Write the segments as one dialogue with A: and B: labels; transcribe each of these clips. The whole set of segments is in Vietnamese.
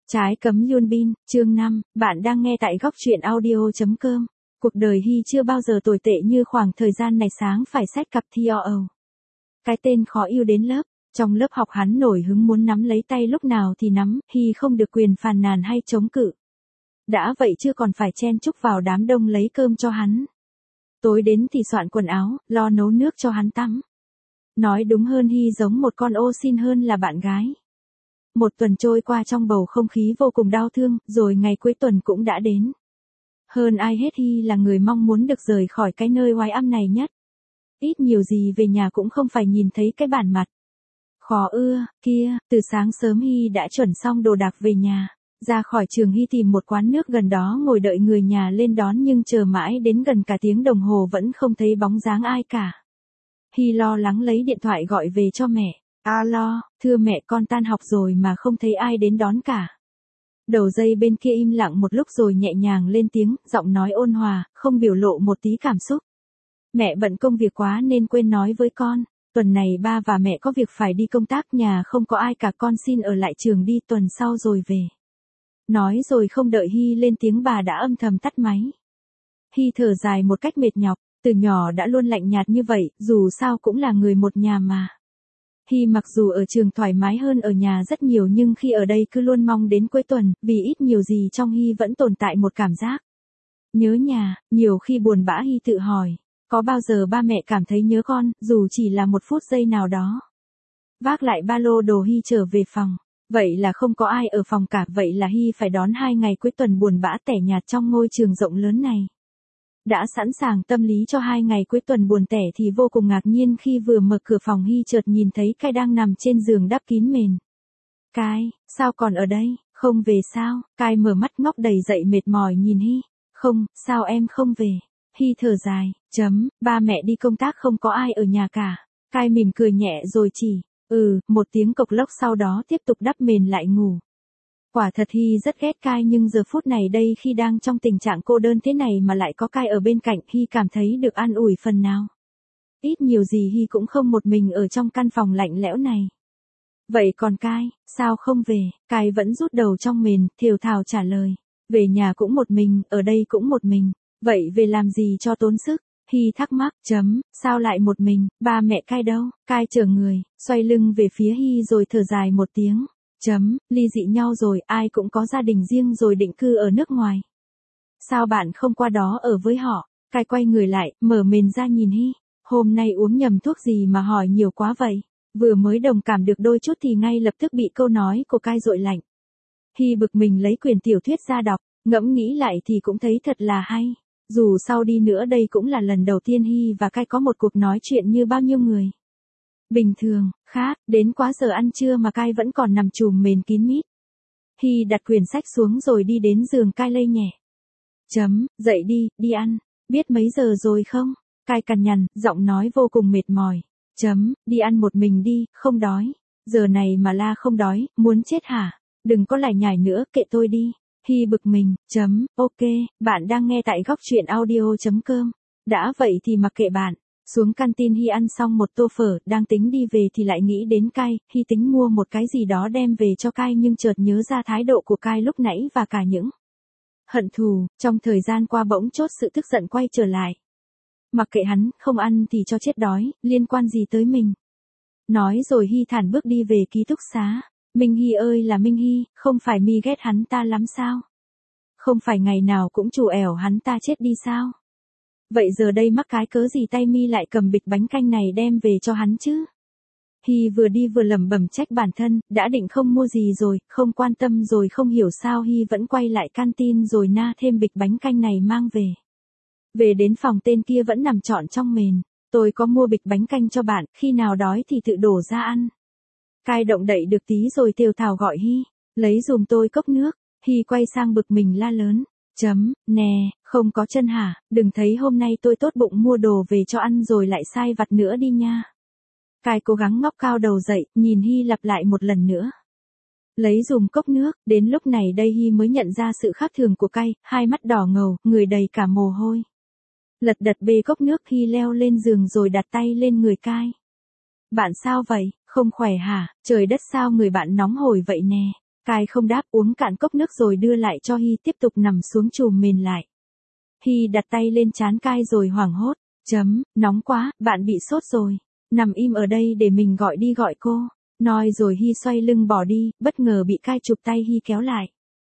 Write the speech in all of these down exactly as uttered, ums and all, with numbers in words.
A: Trái cấm Yoon Bin, chương năm, bạn đang nghe tại góc truyện audio.com. Cuộc đời Hy chưa bao giờ tồi tệ như khoảng thời gian này sáng phải xét cặp thi o âu. Cái tên khó yêu đến lớp, trong lớp học hắn nổi hứng muốn nắm lấy tay lúc nào thì nắm, Hy không được quyền phàn nàn hay chống cự. Đã vậy chưa còn phải chen chúc vào đám đông lấy cơm cho hắn. Tối đến thì soạn quần áo, lo nấu nước cho hắn tắm. Nói đúng hơn Hy giống một con ô xin hơn là bạn gái. Một tuần trôi qua trong bầu không khí vô cùng đau thương, rồi ngày cuối tuần cũng đã đến. Hơn ai hết Hy là người mong muốn được rời khỏi cái nơi oái âm này nhất. Ít nhiều gì về nhà cũng không phải nhìn thấy cái bản mặt khó ưa kia. Từ sáng sớm Hy đã chuẩn xong đồ đạc về nhà. Ra khỏi trường Hy tìm một quán nước gần đó ngồi đợi người nhà lên đón, nhưng chờ mãi đến gần cả tiếng đồng hồ vẫn không thấy bóng dáng ai cả. Hy lo lắng lấy điện thoại gọi về cho mẹ. Alo, thưa mẹ, con tan học rồi mà không thấy ai đến đón cả. Đầu dây bên kia im lặng một lúc rồi nhẹ nhàng lên tiếng, giọng nói ôn hòa, không biểu lộ một tí cảm xúc. Mẹ bận công việc quá nên quên nói với con. Tuần này ba và mẹ có việc phải đi công tác, nhà không có ai cả, con xin ở lại trường đi, tuần sau rồi về. Nói rồi không đợi Hy lên tiếng bà đã âm thầm tắt máy. Hy thở dài một cách mệt nhọc, từ nhỏ đã luôn lạnh nhạt như vậy, dù sao cũng là người một nhà mà. Hy mặc dù ở trường thoải mái hơn ở nhà rất nhiều, nhưng khi ở đây cứ luôn mong đến cuối tuần, vì ít nhiều gì trong Hy vẫn tồn tại một cảm giác nhớ nhà. Nhiều khi buồn bã Hy tự hỏi, có bao giờ ba mẹ cảm thấy nhớ con, dù chỉ là một phút giây nào đó. Vác lại ba lô đồ Hy trở về phòng. Vậy là không có ai ở phòng cả, vậy là Hy phải đón hai ngày cuối tuần buồn bã tẻ nhạt trong ngôi trường rộng lớn này. Đã sẵn sàng tâm lý cho hai ngày cuối tuần buồn tẻ thì vô cùng ngạc nhiên khi vừa mở cửa phòng Hy chợt nhìn thấy Cai đang nằm trên giường đắp kín mền. Cai, sao còn ở đây, không về sao? Cai mở mắt ngóc đầy dậy mệt mỏi nhìn Hy. Không, sao em không về? Hy thở dài, chấm, ba mẹ đi công tác không có ai ở nhà cả. Cai mỉm cười nhẹ rồi chỉ, ừ, một tiếng cộc lốc sau đó tiếp tục đắp mền lại ngủ. Quả thật Hy rất ghét Cai, nhưng giờ phút này đây khi đang trong tình trạng cô đơn thế này mà lại có Cai ở bên cạnh, Hy cảm thấy được an ủi phần nào. Ít nhiều gì Hy cũng không một mình ở trong căn phòng lạnh lẽo này. Vậy còn Cai, sao không về? Cai vẫn rút đầu trong mền, thều thào trả lời. Về nhà cũng một mình, ở đây cũng một mình. Vậy về làm gì cho tốn sức? Hy thắc mắc, chấm, sao lại một mình, ba mẹ Cai đâu? Cai trở người, xoay lưng về phía Hy rồi thở dài một tiếng. Chấm, ly dị nhau rồi, ai cũng có gia đình riêng rồi định cư ở nước ngoài. Sao bạn không qua đó ở với họ? Cai quay người lại, mở mền ra nhìn Hy. Hôm nay uống nhầm thuốc gì mà hỏi nhiều quá vậy? Vừa mới đồng cảm được đôi chút thì ngay lập tức bị câu nói của Cai dội lạnh. Hy bực mình lấy quyển tiểu thuyết ra đọc, ngẫm nghĩ lại thì cũng thấy thật là hay. Dù sau đi nữa đây cũng là lần đầu tiên Hy và Cai có một cuộc nói chuyện như bao nhiêu người. Bình thường, khát, đến quá giờ ăn trưa mà Cai vẫn còn nằm trùm mền kín mít. Hy đặt quyển sách xuống rồi đi đến giường Cai lay nhẹ. Chấm, dậy đi, đi ăn, biết mấy giờ rồi không? Cai cằn nhằn, giọng nói vô cùng mệt mỏi. Chấm, đi ăn một mình đi, không đói. Giờ này mà la không đói, muốn chết hả? Đừng có lải nhải nữa, kệ tôi đi. Hy bực mình, chấm, ok, bạn đang nghe tại góc truyện audio.com. Đã vậy thì mặc kệ bạn. Xuống canteen Hy ăn xong một tô phở, đang tính đi về thì lại nghĩ đến Cai. Hy tính mua một cái gì đó đem về cho Cai, nhưng chợt nhớ ra thái độ của Cai lúc nãy và cả những hận thù trong thời gian qua, bỗng chốt sự tức giận quay trở lại. Mặc kệ hắn, không ăn thì cho chết đói, liên quan gì tới mình. Nói rồi Hy thản bước đi về ký túc xá. Minh Hy ơi là Minh Hy, không phải mi ghét hắn ta lắm sao? Không phải ngày nào cũng trù ẻo hắn ta chết đi sao? Vậy giờ đây mắc cái cớ gì tay mi lại cầm bịch bánh canh này đem về cho hắn chứ? Hy vừa đi vừa lẩm bẩm trách bản thân, đã định không mua gì rồi, không quan tâm rồi, không hiểu sao Hy vẫn quay lại canteen rồi na thêm bịch bánh canh này mang về. Về đến phòng tên kia vẫn nằm trọn trong mền. Tôi có mua bịch bánh canh cho bạn, khi nào đói thì tự đổ ra ăn. Cai động đậy được tí rồi thều thào gọi Hy, lấy giùm tôi cốc nước. Hy quay sang bực mình la lớn. Chấm, nè, không có chân hả, đừng thấy hôm nay tôi tốt bụng mua đồ về cho ăn rồi lại sai vặt nữa đi nha. Cai cố gắng ngóc cao đầu dậy, nhìn Hy lặp lại một lần nữa. Lấy dùm cốc nước, đến lúc này đây Hy mới nhận ra sự khác thường của Cai, hai mắt đỏ ngầu, người đầy cả mồ hôi. Lật đật bê cốc nước, Hy leo lên giường rồi đặt tay lên người Cai. Bạn sao vậy, không khỏe hả, trời đất sao người bạn nóng hổi vậy nè. Cai không đáp, uống cạn cốc nước rồi đưa lại cho Hy, tiếp tục nằm xuống chùm mền lại. Hy đặt tay lên trán Cai rồi hoảng hốt, chấm, nóng quá, bạn bị sốt rồi. Nằm im ở đây để mình gọi đi gọi cô. Nói rồi Hy xoay lưng bỏ đi, bất ngờ bị Cai chụp tay Hy kéo lại.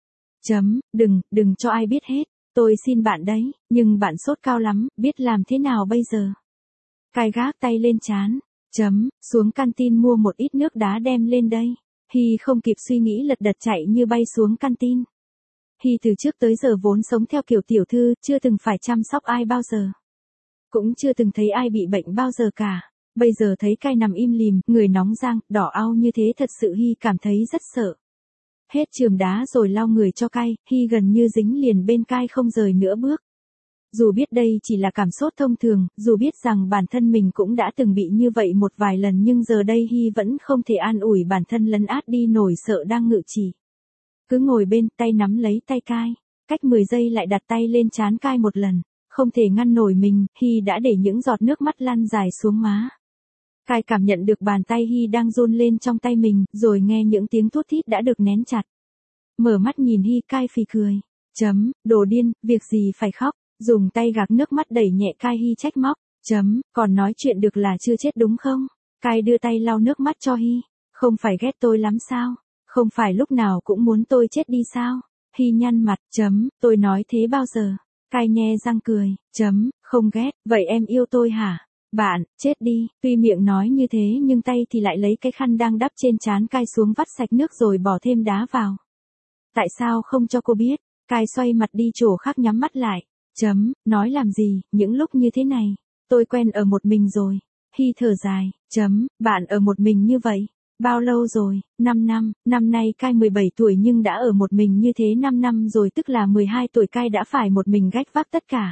A: Chấm, đừng, đừng cho ai biết hết. Tôi xin bạn đấy, nhưng bạn sốt cao lắm, biết làm thế nào bây giờ? Cai gác tay lên trán. Chấm, xuống canteen mua một ít nước đá đem lên đây. Hy không kịp suy nghĩ lật đật chạy như bay xuống canteen. Hy từ trước tới giờ vốn sống theo kiểu tiểu thư, chưa từng phải chăm sóc ai bao giờ. Cũng chưa từng thấy ai bị bệnh bao giờ cả. Bây giờ thấy Cai nằm im lìm, người nóng rang, đỏ au như thế thật sự Hy cảm thấy rất sợ. Hết chườm đá rồi lau người cho Cai, Hy gần như dính liền bên Cai không rời nửa bước. Dù biết đây chỉ là cảm sốt thông thường, dù biết rằng bản thân mình cũng đã từng bị như vậy một vài lần nhưng giờ đây Hy vẫn không thể an ủi bản thân lấn át đi nổi sợ đang ngự trị. Cứ ngồi bên, tay nắm lấy tay Cai, cách mười giây lại đặt tay lên trán Cai một lần, không thể ngăn nổi mình, Hy đã để những giọt nước mắt lăn dài xuống má. Cai cảm nhận được bàn tay Hy đang run lên trong tay mình, rồi nghe những tiếng thút thít đã được nén chặt. Mở mắt nhìn Hy, Cai phì cười. Chấm, đồ điên, việc gì phải khóc, dùng tay gạt nước mắt đẩy nhẹ Cai. Hy trách móc. Chấm, còn nói chuyện được là chưa chết đúng không? Cai đưa tay lau nước mắt cho Hy. Không phải ghét tôi lắm sao? Không phải lúc nào cũng muốn tôi chết đi sao? Hy nhăn mặt. Chấm, tôi nói thế bao giờ? Cai nhe răng cười. Chấm, không ghét, vậy em yêu tôi hả? Bạn, chết đi, tuy miệng nói như thế nhưng tay thì lại lấy cái khăn đang đắp trên trán Cai xuống vắt sạch nước rồi bỏ thêm đá vào. Tại sao không cho cô biết? Cai xoay mặt đi chỗ khác nhắm mắt lại. Chấm, nói làm gì, những lúc như thế này, tôi quen ở một mình rồi. Hy thở dài. Chấm, bạn ở một mình như vậy, bao lâu rồi? năm năm, năm nay Cai mười bảy tuổi nhưng đã ở một mình như thế năm năm rồi, tức là mười hai tuổi Cai đã phải một mình gánh vác tất cả.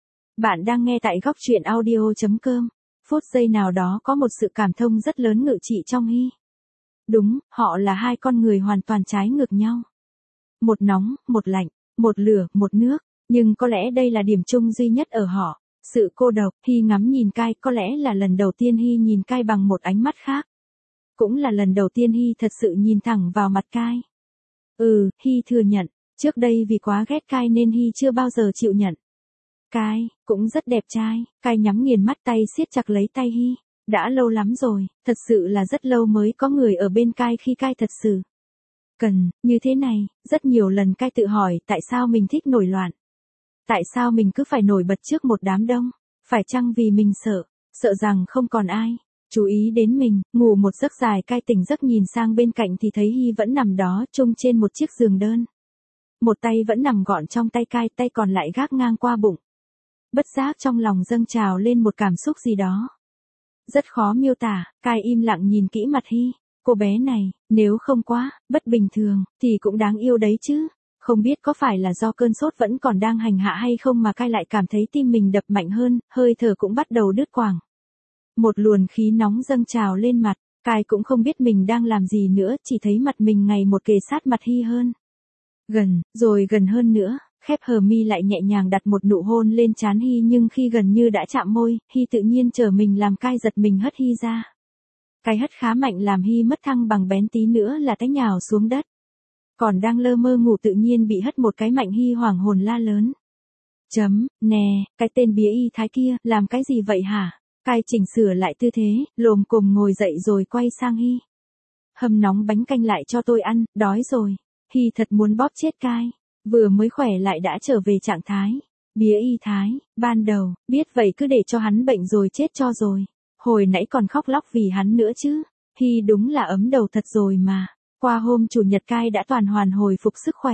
A: Bạn đang nghe tại góc truyện audio chấm com. Phút giây nào đó có một sự cảm thông rất lớn ngự trị trong Hy. Đúng, họ là hai con người hoàn toàn trái ngược nhau. Một nóng, một lạnh, một lửa, một nước. Nhưng có lẽ đây là điểm chung duy nhất ở họ. Sự cô độc. Hy ngắm nhìn Cai, có lẽ là lần đầu tiên Hy nhìn Cai bằng một ánh mắt khác. Cũng là lần đầu tiên Hy thật sự nhìn thẳng vào mặt Cai. Ừ, Hy thừa nhận, trước đây vì quá ghét Cai nên Hy chưa bao giờ chịu nhận. Cai, cũng rất đẹp trai. Cai nhắm nghiền mắt, tay siết chặt lấy tay Hy. Đã lâu lắm rồi, thật sự là rất lâu mới có người ở bên Cai khi Cai thật sự cần, như thế này. Rất nhiều lần Cai tự hỏi tại sao mình thích nổi loạn. Tại sao mình cứ phải nổi bật trước một đám đông? Phải chăng vì mình sợ, sợ rằng không còn ai chú ý đến mình? Ngủ một giấc dài, Cai tỉnh giấc nhìn sang bên cạnh thì thấy Hy vẫn nằm đó chung trên một chiếc giường đơn. Một tay vẫn nằm gọn trong tay Cai, tay còn lại gác ngang qua bụng. Bất giác trong lòng dâng trào lên một cảm xúc gì đó rất khó miêu tả. Cai im lặng nhìn kỹ mặt Hy. Cô bé này, nếu không quá bất bình thường, thì cũng đáng yêu đấy chứ. Không biết có phải là do cơn sốt vẫn còn đang hành hạ hay không mà Cai lại cảm thấy tim mình đập mạnh hơn, hơi thở cũng bắt đầu đứt quãng. Một luồng khí nóng dâng trào lên mặt, Cai cũng không biết mình đang làm gì nữa, chỉ thấy mặt mình ngày một kề sát mặt Hy hơn. Gần, rồi gần hơn nữa, khép hờ mi lại nhẹ nhàng đặt một nụ hôn lên trán Hy, nhưng khi gần như đã chạm môi, Hy tự nhiên trở mình làm Cai giật mình hất Hy ra. Cái hất khá mạnh làm Hy mất thăng bằng, bén tí nữa là té nhào xuống đất. Còn đang lơ mơ ngủ tự nhiên bị hất một cái mạnh, Hy hoảng hồn la lớn. Chấm, nè, cái tên bía y thái kia, làm cái gì vậy hả? Cai chỉnh sửa lại tư thế, lồm cồm ngồi dậy rồi quay sang Hy. Hầm nóng bánh canh lại cho tôi ăn, đói rồi. Hy thật muốn bóp chết Cai. Vừa mới khỏe lại đã trở về trạng thái bía y thái, ban đầu, biết vậy cứ để cho hắn bệnh rồi chết cho rồi. Hồi nãy còn khóc lóc vì hắn nữa chứ. Hy đúng là ấm đầu thật rồi mà. Qua hôm chủ nhật Cai đã toàn hoàn hồi phục sức khỏe.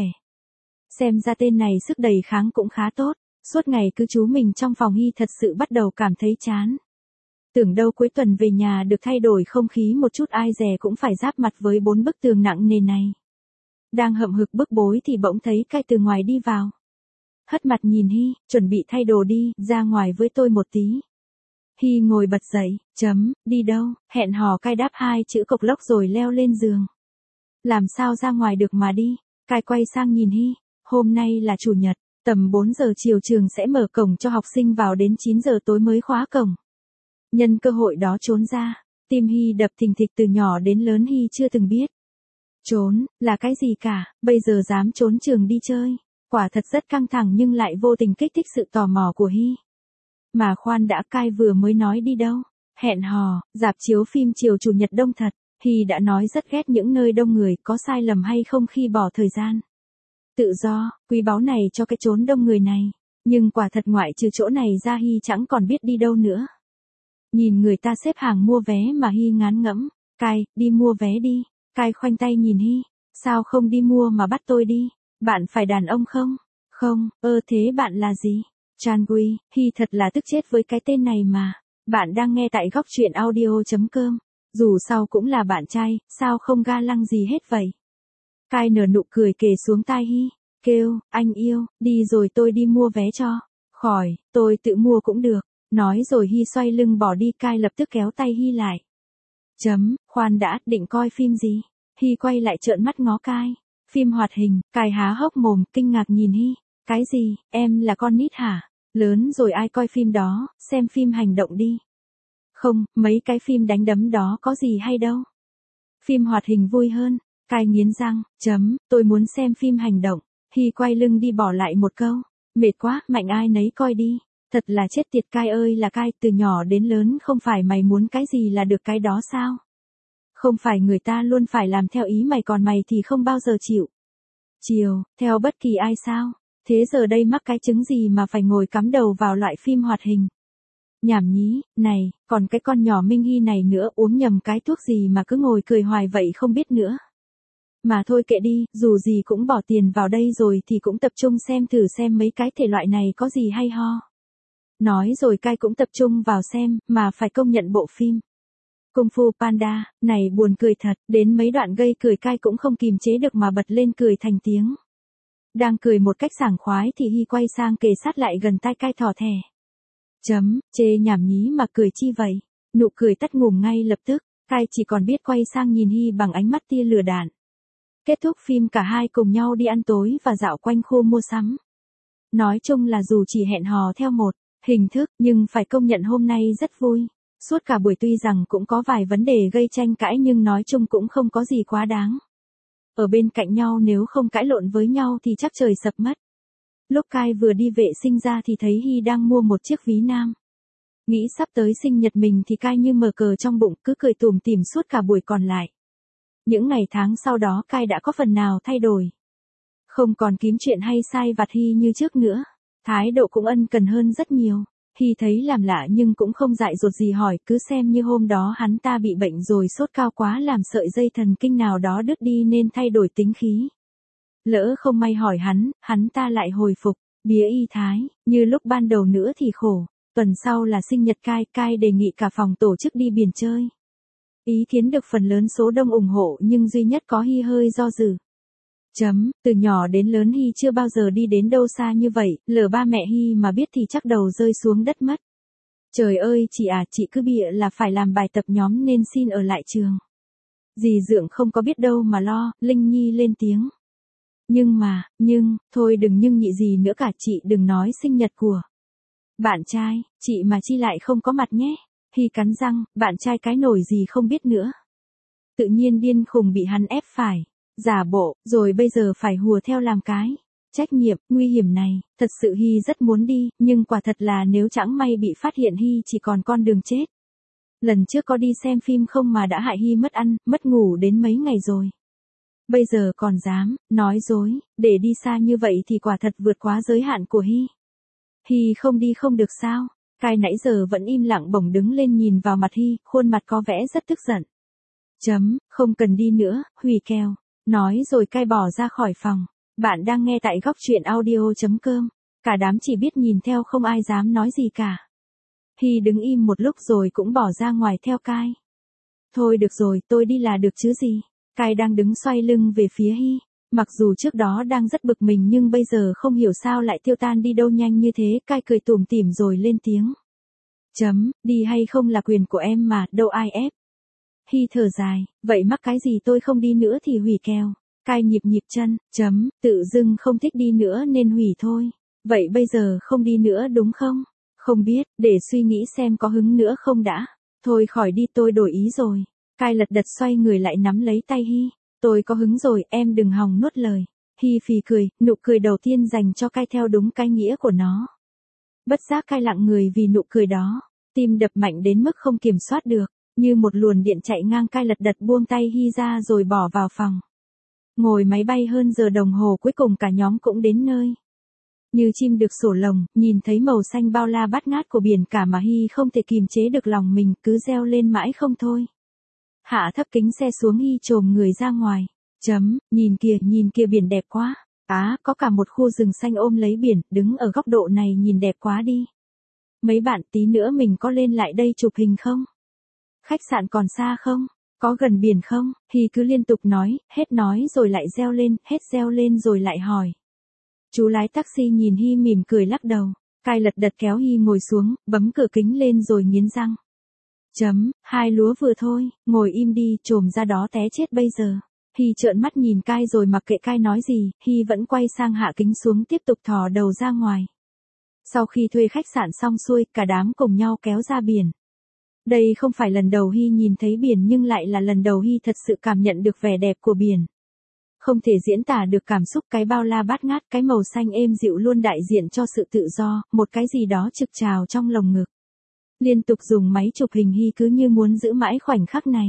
A: Xem ra tên này sức đề kháng cũng khá tốt. Suốt ngày cứ trú mình trong phòng, Hy thật sự bắt đầu cảm thấy chán. Tưởng đâu cuối tuần về nhà được thay đổi không khí một chút, ai dè cũng phải giáp mặt với bốn bức tường nặng nề này. Đang hậm hực bức bối thì bỗng thấy Cai từ ngoài đi vào. Hất mặt nhìn Hy, chuẩn bị thay đồ đi, ra ngoài với tôi một tí. Hy ngồi bật dậy. Chấm, đi đâu? Hẹn hò. Cai đáp hai chữ cộc lốc rồi leo lên giường. Làm sao ra ngoài được mà đi? Cai quay sang nhìn Hy. Hôm nay là chủ nhật, tầm bốn giờ chiều trường sẽ mở cổng cho học sinh vào, đến chín giờ tối mới khóa cổng. Nhân cơ hội đó trốn ra. Tim Hy đập thình thịch, từ nhỏ đến lớn Hy chưa từng biết Trốn, là cái gì cả, bây giờ dám trốn trường đi chơi. Quả thật rất căng thẳng nhưng lại vô tình kích thích sự tò mò của Hy. Mà khoan đã, Kai vừa mới nói đi đâu? Hẹn hò, rạp chiếu phim chiều chủ nhật đông thật. Hy đã nói rất ghét những nơi đông người, có sai lầm hay không khi bỏ thời gian tự do, quý báu này cho cái chốn đông người này. Nhưng quả thật ngoại trừ chỗ này ra Hy chẳng còn biết đi đâu nữa. Nhìn người ta xếp hàng mua vé mà Hy ngán ngẫm. Kai, đi mua vé đi. Kai khoanh tay nhìn Hy. Sao không đi mua mà bắt tôi đi? Bạn phải đàn ông không? Không, ơ thế bạn là gì? Chanwi, Hy thật là tức chết với cái tên này mà. Bạn đang nghe tại góc truyện audio.com. Dù sao cũng là bạn trai, sao không ga lăng gì hết vậy? Kai nở nụ cười kề xuống tai Hy. Kêu, anh yêu, đi rồi tôi đi mua vé cho. Khỏi, tôi tự mua cũng được. Nói rồi Hy xoay lưng bỏ đi. Kai lập tức kéo tay Hy lại. Chấm, khoan đã, định coi phim gì? Hy quay lại trợn mắt ngó Kai. Phim hoạt hình. Kai há hốc mồm, kinh ngạc nhìn Hy. Cái gì, em là con nít hả? Lớn rồi ai coi phim đó, xem phim hành động đi. Không, mấy cái phim đánh đấm đó có gì hay đâu. Phim hoạt hình vui hơn. Kai nghiến răng, chấm, tôi muốn xem phim hành động. Hy quay lưng đi bỏ lại một câu. Mệt quá, mạnh ai nấy coi đi. Thật là chết tiệt. Kai ơi là Kai, từ nhỏ đến lớn không phải mày muốn cái gì là được cái đó sao? Không phải người ta luôn phải làm theo ý mày còn mày thì không bao giờ chịu. Chiều, theo bất kỳ ai sao? Thế giờ đây mắc cái chứng gì mà phải ngồi cắm đầu vào loại phim hoạt hình? Nhảm nhí, này, còn cái con nhỏ Minh Hy này nữa, uống nhầm cái thuốc gì mà cứ ngồi cười hoài vậy không biết nữa. Mà thôi kệ đi, dù gì cũng bỏ tiền vào đây rồi thì cũng tập trung xem thử xem mấy cái thể loại này có gì hay ho. Nói rồi Kai cũng tập trung vào xem, mà phải công nhận bộ phim Kung Fu Panda, này buồn cười thật, đến mấy đoạn gây cười Kai cũng không kìm chế được mà bật lên cười thành tiếng. Đang cười một cách sảng khoái thì Hy quay sang kề sát lại gần tai Kai thỏ thẻ. Chấm, chê nhảm nhí mà cười chi vậy? Nụ cười tắt ngủm ngay lập tức, Kai chỉ còn biết quay sang nhìn Hy bằng ánh mắt tia lửa đạn. Kết thúc phim cả hai cùng nhau đi ăn tối và dạo quanh khu mua sắm. Nói chung là dù chỉ hẹn hò theo một hình thức nhưng phải công nhận hôm nay rất vui. Suốt cả buổi tuy rằng cũng có vài vấn đề gây tranh cãi nhưng nói chung cũng không có gì quá đáng. Ở bên cạnh nhau nếu không cãi lộn với nhau thì chắc trời sập mất. Lúc Kai vừa đi vệ sinh ra thì thấy Hy đang mua một chiếc ví nam. Nghĩ sắp tới sinh nhật mình thì Kai như mở cờ trong bụng cứ cười tủm tỉm suốt cả buổi còn lại. Những ngày tháng sau đó Kai đã có phần nào thay đổi. Không còn kiếm chuyện hay sai vặt Hy như trước nữa. Thái độ cũng ân cần hơn rất nhiều. Hy thấy làm lạ nhưng cũng không dại dột gì hỏi, cứ xem như hôm đó hắn ta bị bệnh rồi sốt cao quá làm sợi dây thần kinh nào đó đứt đi nên thay đổi tính khí. Lỡ không may hỏi hắn, hắn ta lại hồi phục, bía y thái, như lúc ban đầu nữa thì khổ. Tuần sau là sinh nhật Kai, Kai đề nghị cả phòng tổ chức đi biển chơi. Ý kiến được phần lớn số đông ủng hộ nhưng duy nhất có Hy hơi do dự. Chấm, từ nhỏ đến lớn Hy chưa bao giờ đi đến đâu xa như vậy, lỡ ba mẹ Hy mà biết thì chắc đầu rơi xuống đất mất. Trời ơi chị à, chị cứ bịa là phải làm bài tập nhóm nên xin ở lại trường. Dì Dượng không có biết đâu mà lo, Linh Nhi lên tiếng. Nhưng mà, nhưng, thôi đừng nhưng nhị gì nữa cả, chị đừng nói sinh nhật của bạn trai, chị mà chi lại không có mặt nhé. Hy cắn răng, bạn trai cái nổi gì không biết nữa. Tự nhiên điên khùng bị hắn ép phải giả bộ, rồi bây giờ phải hùa theo làm cái trách nhiệm nguy hiểm này. Thật sự Hy rất muốn đi, nhưng quả thật là nếu chẳng may bị phát hiện Hy chỉ còn con đường chết. Lần trước có đi xem phim không mà đã hại Hy mất ăn, mất ngủ đến mấy ngày rồi. Bây giờ còn dám nói dối, để đi xa như vậy thì quả thật vượt quá giới hạn của Hy. Hy không đi không được sao? Kai nãy giờ vẫn im lặng bỗng đứng lên nhìn vào mặt Hy, khuôn mặt có vẻ rất tức giận. Chấm, không cần đi nữa, hủy kèo. Nói rồi Kai bỏ ra khỏi phòng. Bạn đang nghe tại góc truyện audio.com. Cả đám chỉ biết nhìn theo không ai dám nói gì cả. Hy đứng im một lúc rồi cũng bỏ ra ngoài theo Kai. Thôi được rồi, tôi đi là được chứ gì. Kai đang đứng xoay lưng về phía Hy. Mặc dù trước đó đang rất bực mình nhưng bây giờ không hiểu sao lại tiêu tan đi đâu nhanh như thế. Kai cười tủm tỉm rồi lên tiếng. Chấm, đi hay không là quyền của em mà, đâu ai ép. Hy thở dài, vậy mắc cái gì tôi không đi nữa thì hủy kèo. Kai nhịp nhịp chân, chấm, tự dưng không thích đi nữa nên hủy thôi. Vậy bây giờ không đi nữa đúng không? Không biết, để suy nghĩ xem có hứng nữa không đã. Thôi khỏi đi tôi đổi ý rồi. Kai lật đật xoay người lại nắm lấy tay Hy. Tôi có hứng rồi, em đừng hòng nuốt lời. Hi phì cười, nụ cười đầu tiên dành cho Kai theo đúng cái nghĩa của nó. Bất giác Kai lặng người vì nụ cười đó, tim đập mạnh đến mức không kiểm soát được, như một luồn điện chạy ngang. Kai lật đật buông tay Hi ra rồi bỏ vào phòng. Ngồi máy bay hơn giờ đồng hồ cuối cùng cả nhóm cũng đến nơi. Như chim được sổ lồng, nhìn thấy màu xanh bao la bát ngát của biển cả mà Hi không thể kìm chế được lòng mình, cứ reo lên mãi không thôi. Hạ thấp kính xe xuống, Hi chồm người ra ngoài. Chấm, nhìn kìa, nhìn kìa, biển đẹp quá. Á, có cả một khu rừng xanh ôm lấy biển, đứng ở góc độ này nhìn đẹp quá đi. Mấy bạn, tí nữa mình có lên lại đây chụp hình không? Khách sạn còn xa không? Có gần biển không? Hi cứ liên tục nói, hết nói rồi lại reo lên, hết reo lên rồi lại hỏi. Chú lái taxi nhìn Hi mỉm cười lắc đầu. Kai lật đật kéo Hi ngồi xuống, bấm cửa kính lên rồi nghiến răng. Chấm, hai lúa vừa thôi, ngồi im đi, chồm ra đó té chết bây giờ. Hi trợn mắt nhìn Kai rồi mặc kệ Kai nói gì, Hi vẫn quay sang hạ kính xuống tiếp tục thò đầu ra ngoài. Sau khi thuê khách sạn xong xuôi, cả đám cùng nhau kéo ra biển. Đây không phải lần đầu Hi nhìn thấy biển nhưng lại là lần đầu Hi thật sự cảm nhận được vẻ đẹp của biển. Không thể diễn tả được cảm xúc, cái bao la bát ngát, cái màu xanh êm dịu luôn đại diện cho sự tự do, một cái gì đó trực trào trong lồng ngực. Liên tục dùng máy chụp hình, Hi cứ như muốn giữ mãi khoảnh khắc này.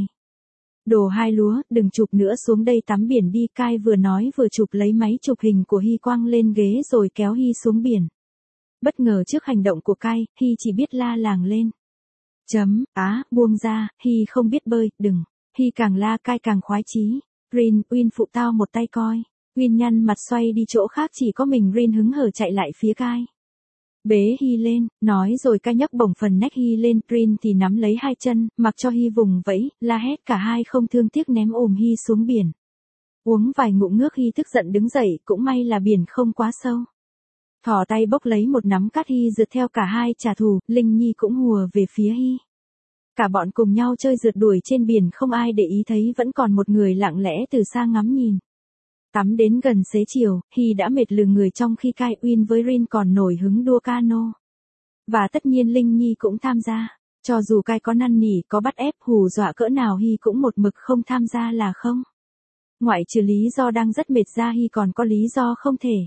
A: Đồ hai lúa, đừng chụp nữa, xuống đây tắm biển đi. Kai vừa nói vừa chụp lấy máy chụp hình của Hi quăng lên ghế rồi kéo Hi xuống biển. Bất ngờ trước hành động của Kai, Hi chỉ biết la làng lên. Chấm, á, buông ra, Hi không biết bơi, đừng. Hi càng la Kai càng khoái chí. Rin, Win phụ tao một tay coi. Win nhăn mặt xoay đi chỗ khác, chỉ có mình Rin hứng hở chạy lại phía Kai. Bế Hi lên, nói rồi Kai nhấc bổng phần nách Hi lên, Rin thì nắm lấy hai chân, mặc cho Hi vùng vẫy, la hét, cả hai không thương tiếc ném ôm Hi xuống biển. Uống vài ngụm nước Hi tức giận đứng dậy, cũng may là biển không quá sâu. Thò tay bốc lấy một nắm cát, Hi rượt theo cả hai trả thù, Linh Nhi cũng hùa về phía Hi. Cả bọn cùng nhau chơi rượt đuổi trên biển, không ai để ý thấy vẫn còn một người lặng lẽ từ xa ngắm nhìn. Tắm đến gần xế chiều, Hi đã mệt lừ người trong khi Kai, Win với Rin còn nổi hứng đua cano. Và tất nhiên Linh Nhi cũng tham gia. Cho dù Kai có năn nỉ, có bắt ép, hù dọa cỡ nào, Hi cũng một mực không tham gia là không. Ngoại trừ lý do đang rất mệt ra, Hi còn có lý do không thể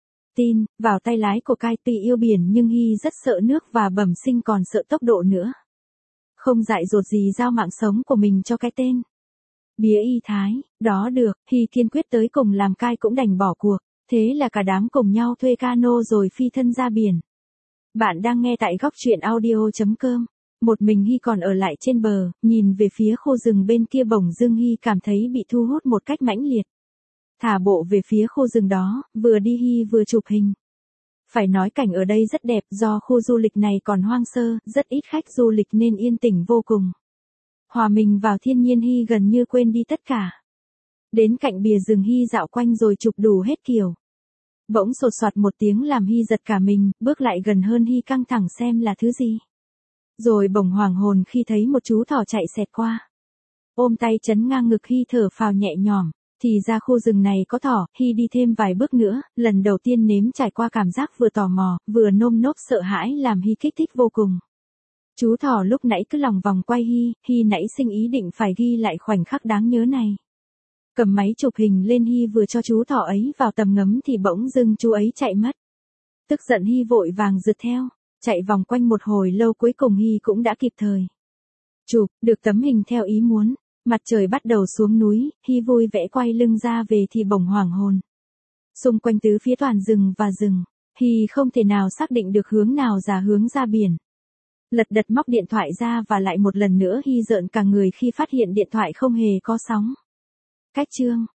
A: tin vào tay lái của Kai. Tuy yêu biển nhưng Hi rất sợ nước và bẩm sinh còn sợ tốc độ nữa. Không dại dột gì giao mạng sống của mình cho cái tên bía y thái, đó được, Hi kiên quyết tới cùng làm. Kai cũng đành bỏ cuộc, thế là cả đám cùng nhau thuê cano rồi phi thân ra biển. Bạn đang nghe tại góc truyện audio chấm com. Một mình Hi còn ở lại trên bờ, nhìn về phía khu rừng bên kia, bỗng dưng Hi cảm thấy bị thu hút một cách mãnh liệt. Thả bộ về phía khu rừng đó, vừa đi Hi vừa chụp hình. Phải nói cảnh ở đây rất đẹp, do khu du lịch này còn hoang sơ, rất ít khách du lịch nên yên tĩnh vô cùng. Hòa mình vào thiên nhiên, Hi gần như quên đi tất cả. Đến cạnh bìa rừng Hi dạo quanh rồi chụp đủ hết kiểu. Bỗng sột soạt một tiếng làm Hi giật cả mình, bước lại gần hơn, Hi căng thẳng xem là thứ gì. Rồi bỗng hoàng hồn khi thấy một chú thỏ chạy xẹt qua. Ôm tay chấn ngang ngực, Hi thở phào nhẹ nhõm. Thì ra khu rừng này có thỏ. Hi đi thêm vài bước nữa, lần đầu tiên nếm trải qua cảm giác vừa tò mò, vừa nơm nớp sợ hãi làm Hi kích thích vô cùng. Chú thỏ lúc nãy cứ lòng vòng quay Hi, Hi nãy sinh ý định phải ghi lại khoảnh khắc đáng nhớ này. Cầm máy chụp hình lên, Hi vừa cho chú thỏ ấy vào tầm ngắm thì bỗng dưng chú ấy chạy mất. Tức giận Hi vội vàng rượt theo, chạy vòng quanh một hồi lâu, cuối cùng Hi cũng đã kịp thời chụp được tấm hình theo ý muốn. Mặt trời bắt đầu xuống núi, Hi vui vẻ quay lưng ra về thì bỗng hoảng hồn. Xung quanh tứ phía toàn rừng và rừng, Hi không thể nào xác định được hướng nào ra hướng ra biển. Lật đật móc điện thoại ra và lại một lần nữa Hi rợn cả người khi phát hiện điện thoại không hề có sóng. Cách chương